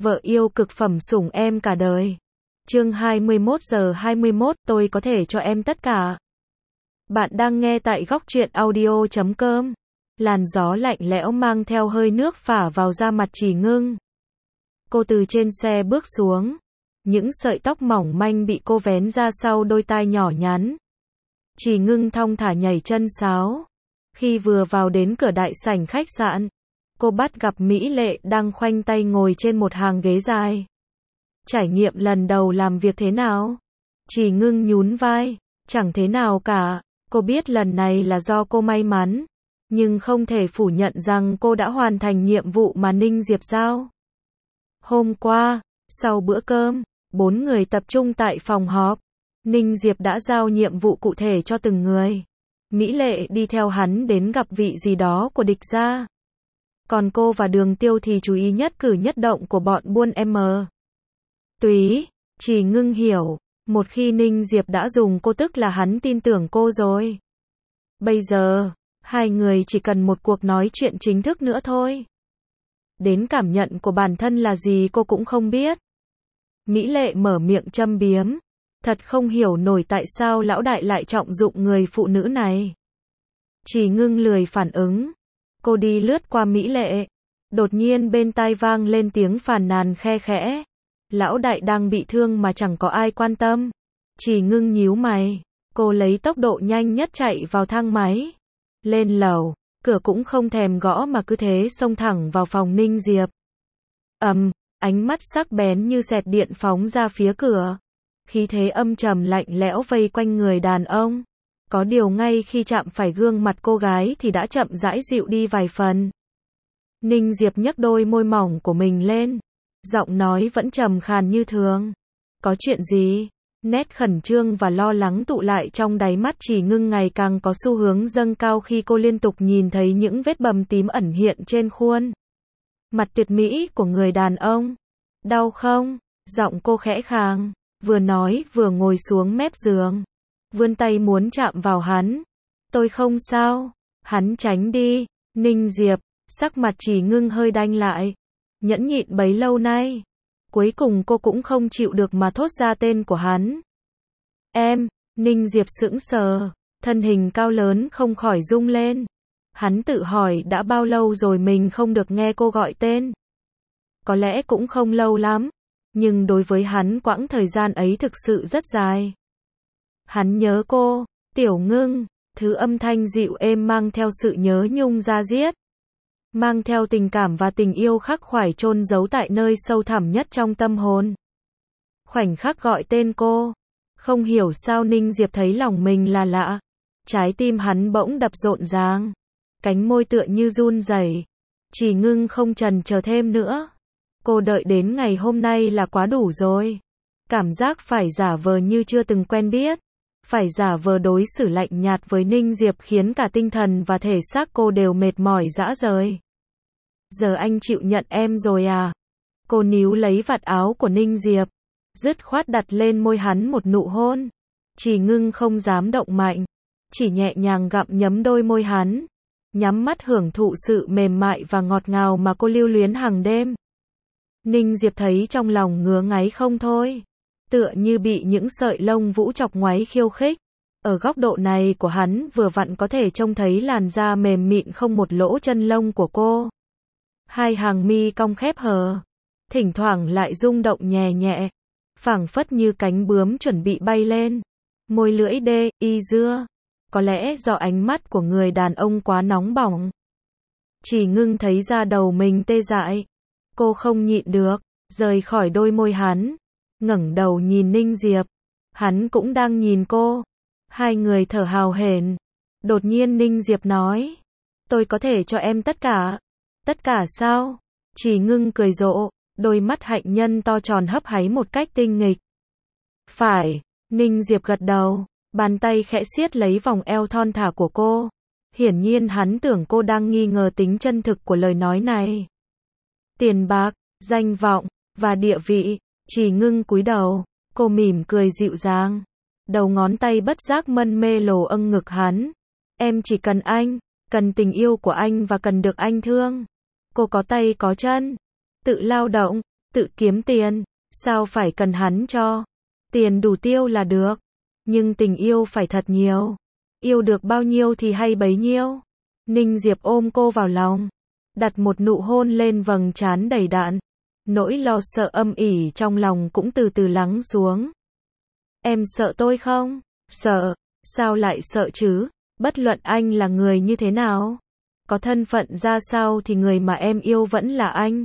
Vợ yêu cực phẩm sủng em cả đời. Chương 21:21, tôi có thể cho em tất cả. Bạn đang nghe tại góc truyện audio.com. Làn gió lạnh lẽo mang theo hơi nước phả vào da mặt Chỉ Ngưng. Cô từ trên xe bước xuống. Những sợi tóc mỏng manh bị cô vén ra sau đôi tai nhỏ nhắn. Chỉ Ngưng thong thả nhảy chân sáo. Khi vừa vào đến cửa đại sảnh khách sạn, cô bắt gặp Mỹ Lệ đang khoanh tay ngồi trên một hàng ghế dài. Trải nghiệm lần đầu làm việc thế nào? Chỉ Ngưng nhún vai, chẳng thế nào cả, cô biết lần này là do cô may mắn, nhưng không thể phủ nhận rằng cô đã hoàn thành nhiệm vụ mà Ninh Diệp giao. Hôm qua, sau bữa cơm, 4 người tập trung tại phòng họp. Ninh Diệp đã giao nhiệm vụ cụ thể cho từng người. Mỹ Lệ đi theo hắn đến gặp vị gì đó của địch gia. Còn cô và Đường Tiêu thì chú ý nhất cử nhất động của bọn buôn M. Túy. Chỉ Ngưng hiểu, một khi Ninh Diệp đã dùng cô tức là hắn tin tưởng cô rồi. Bây giờ, hai người chỉ cần một cuộc nói chuyện chính thức nữa thôi. Đến cảm nhận của bản thân là gì cô cũng không biết. Mỹ Lệ mở miệng châm biếm. Thật không hiểu nổi tại sao lão đại lại trọng dụng người phụ nữ này. Chỉ Ngưng lười phản ứng. Cô đi lướt qua Mỹ Lệ. Đột nhiên bên tai vang lên tiếng phàn nàn khe khẽ. Lão đại đang bị thương mà chẳng có ai quan tâm. Chỉ Ngưng nhíu mày. Cô lấy tốc độ nhanh nhất chạy vào thang máy. Lên lầu. Cửa cũng không thèm gõ mà cứ thế xông thẳng vào phòng Ninh Diệp. Ánh mắt sắc bén như xẹt điện phóng ra phía cửa. Khí thế âm trầm lạnh lẽo vây quanh người đàn ông. Có điều ngay khi chạm phải gương mặt cô gái thì đã chậm rãi dịu đi vài phần. Ninh Diệp nhấc đôi môi mỏng của mình lên. Giọng nói vẫn trầm khàn như thường. Có chuyện gì? Nét khẩn trương và lo lắng tụ lại trong đáy mắt Chỉ Ngưng ngày càng có xu hướng dâng cao khi cô liên tục nhìn thấy những vết bầm tím ẩn hiện trên khuôn mặt tuyệt mỹ của người đàn ông. Đau không? Giọng cô khẽ khàng. Vừa nói vừa ngồi xuống mép giường. Vươn tay muốn chạm vào hắn. Tôi không sao. Hắn tránh đi. Ninh Diệp. Sắc mặt Chỉ Ngưng hơi đanh lại. Nhẫn nhịn bấy lâu nay. Cuối cùng cô cũng không chịu được mà thốt ra tên của hắn. Em. Ninh Diệp sững sờ. Thân hình cao lớn không khỏi rung lên. Hắn tự hỏi đã bao lâu rồi mình không được nghe cô gọi tên. Có lẽ cũng không lâu lắm. Nhưng đối với hắn quãng thời gian ấy thực sự rất dài. Hắn nhớ cô, Tiểu Ngưng, thứ âm thanh dịu êm mang theo sự nhớ nhung da diết. Mang theo tình cảm và tình yêu khắc khoải chôn giấu tại nơi sâu thẳm nhất trong tâm hồn. Khoảnh khắc gọi tên cô, không hiểu sao Ninh Diệp thấy lòng mình là lạ. Trái tim hắn bỗng đập rộn ràng. Cánh môi tựa như run rẩy. Chỉ Ngưng không chần chờ thêm nữa. Cô đợi đến ngày hôm nay là quá đủ rồi. Cảm giác phải giả vờ như chưa từng quen biết. Phải giả vờ đối xử lạnh nhạt với Ninh Diệp khiến cả tinh thần và thể xác cô đều mệt mỏi rã rời. Giờ anh chịu nhận em rồi à? Cô níu lấy vạt áo của Ninh Diệp. Dứt khoát đặt lên môi hắn một nụ hôn. Chỉ Ngưng không dám động mạnh. Chỉ nhẹ nhàng gặm nhấm đôi môi hắn. Nhắm mắt hưởng thụ sự mềm mại và ngọt ngào mà cô lưu luyến hàng đêm. Ninh Diệp thấy trong lòng ngứa ngáy không thôi. Tựa như bị những sợi lông vũ chọc ngoáy khiêu khích. Ở góc độ này của hắn vừa vặn có thể trông thấy làn da mềm mịn không một lỗ chân lông của cô. Hai hàng mi cong khép hờ. Thỉnh thoảng lại rung động nhẹ nhẹ. Phảng phất như cánh bướm chuẩn bị bay lên. Môi lưỡi đê, y dưa. Có lẽ do ánh mắt của người đàn ông quá nóng bỏng. Chỉ Ngưng thấy da đầu mình tê dại. Cô không nhịn được, rời khỏi đôi môi hắn. Ngẩng đầu nhìn Ninh Diệp. Hắn cũng đang nhìn cô. Hai người thở hào hển. Đột nhiên Ninh Diệp nói. Tôi có thể cho em tất cả. Tất cả sao? Chỉ Ngưng cười rộ. Đôi mắt hạnh nhân to tròn hấp háy một cách tinh nghịch. Phải. Ninh Diệp gật đầu. Bàn tay khẽ siết lấy vòng eo thon thả của cô. Hiển nhiên hắn tưởng cô đang nghi ngờ tính chân thực của lời nói này. Tiền bạc, danh vọng, và địa vị. Chỉ Ngưng cúi đầu. Cô mỉm cười dịu dàng. Đầu ngón tay bất giác mân mê lồ âng ngực hắn. Em chỉ cần anh, cần tình yêu của anh và cần được anh thương. Cô có tay có chân, tự lao động, tự kiếm tiền, sao phải cần hắn cho. Tiền đủ tiêu là được, nhưng tình yêu phải thật nhiều. Yêu được bao nhiêu thì hay bấy nhiêu. Ninh Diệp ôm cô vào lòng, đặt một nụ hôn lên vầng trán đầy đặn. Nỗi lo sợ âm ỉ trong lòng cũng từ từ lắng xuống. Em sợ tôi không? Sợ. Sao lại sợ chứ? Bất luận anh là người như thế nào, có thân phận ra sao thì người mà em yêu vẫn là anh.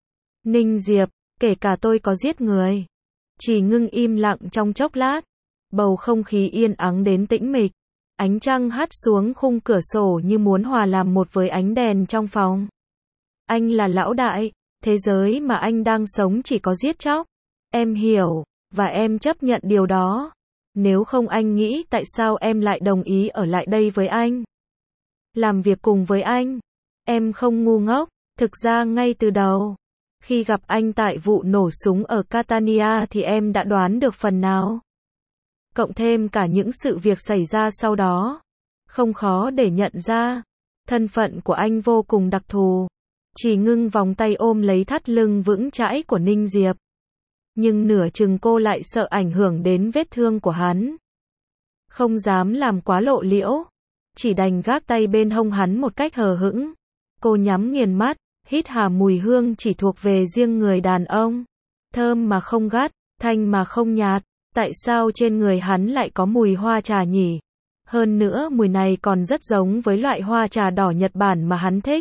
Ninh Diệp, kể cả tôi có giết người. Chỉ ngưng im lặng trong chốc lát. Bầu không khí yên ắng đến tĩnh mịch. Ánh trăng hắt xuống khung cửa sổ như muốn hòa làm một với ánh đèn trong phòng. Anh là lão đại, thế giới mà anh đang sống chỉ có giết chóc. Em hiểu, và em chấp nhận điều đó. Nếu không anh nghĩ tại sao em lại đồng ý ở lại đây với anh. Làm việc cùng với anh. Em không ngu ngốc, thực ra ngay từ đầu. Khi gặp anh tại vụ nổ súng ở Catania thì em đã đoán được phần nào. Cộng thêm cả những sự việc xảy ra sau đó. Không khó để nhận ra. Thân phận của anh vô cùng đặc thù. Chỉ ngưng vòng tay ôm lấy thắt lưng vững chãi của Ninh Diệp. Nhưng nửa chừng cô lại sợ ảnh hưởng đến vết thương của hắn. Không dám làm quá lộ liễu. Chỉ đành gác tay bên hông hắn một cách hờ hững. Cô nhắm nghiền mắt, hít hà mùi hương chỉ thuộc về riêng người đàn ông. Thơm mà không gắt, thanh mà không nhạt. Tại sao trên người hắn lại có mùi hoa trà nhỉ? Hơn nữa mùi này còn rất giống với loại hoa trà đỏ Nhật Bản mà hắn thích.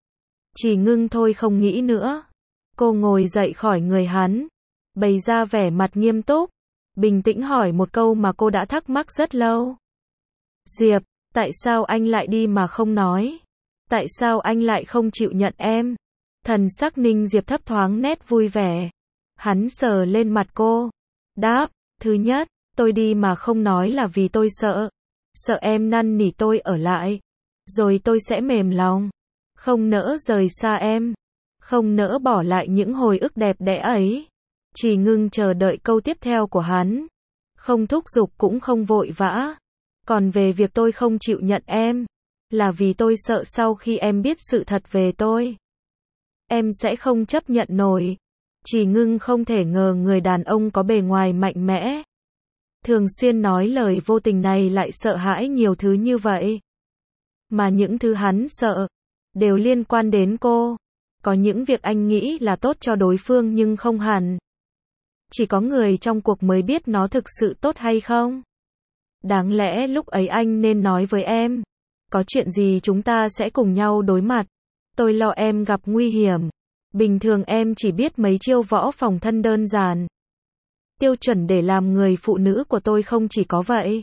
Chỉ ngưng thôi không nghĩ nữa. Cô ngồi dậy khỏi người hắn, bày ra vẻ mặt nghiêm túc, bình tĩnh hỏi một câu mà cô đã thắc mắc rất lâu. Diệp, tại sao anh lại đi mà không nói? Tại sao anh lại không chịu nhận em? Thần sắc Ninh Diệp thấp thoáng nét vui vẻ. Hắn sờ lên mặt cô. Đáp, thứ nhất, tôi đi mà không nói là vì tôi sợ. Sợ em năn nỉ tôi ở lại. Rồi tôi sẽ mềm lòng. Không nỡ rời xa em. Không nỡ bỏ lại những hồi ức đẹp đẽ ấy. Chỉ ngưng chờ đợi câu tiếp theo của hắn. Không thúc giục cũng không vội vã. Còn về việc tôi không chịu nhận em, là vì tôi sợ sau khi em biết sự thật về tôi, em sẽ không chấp nhận nổi. Chỉ ngưng không thể ngờ người đàn ông có bề ngoài mạnh mẽ, thường xuyên nói lời vô tình này lại sợ hãi nhiều thứ như vậy. Mà những thứ hắn sợ, đều liên quan đến cô. Có những việc anh nghĩ là tốt cho đối phương nhưng không hẳn. Chỉ có người trong cuộc mới biết nó thực sự tốt hay không. Đáng lẽ lúc ấy anh nên nói với em. Có chuyện gì chúng ta sẽ cùng nhau đối mặt. Tôi lo em gặp nguy hiểm. Bình thường em chỉ biết mấy chiêu võ phòng thân đơn giản. Tiêu chuẩn để làm người phụ nữ của tôi không chỉ có vậy.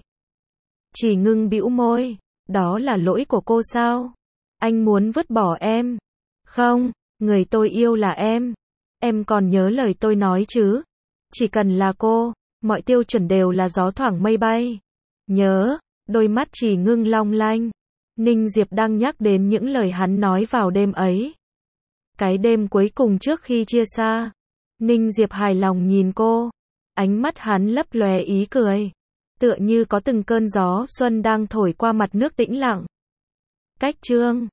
Chỉ ngưng bĩu môi. Đó là lỗi của cô sao? Anh muốn vứt bỏ em? Không, người tôi yêu là em. Em còn nhớ lời tôi nói chứ? Chỉ cần là cô, mọi tiêu chuẩn đều là gió thoảng mây bay. Nhớ, đôi mắt Chỉ ngưng long lanh. Ninh Diệp đang nhắc đến những lời hắn nói vào đêm ấy. Cái đêm cuối cùng trước khi chia xa. Ninh Diệp hài lòng nhìn cô. Ánh mắt hắn lấp lóe ý cười. Tựa như có từng cơn gió xuân đang thổi qua mặt nước tĩnh lặng. Cách chương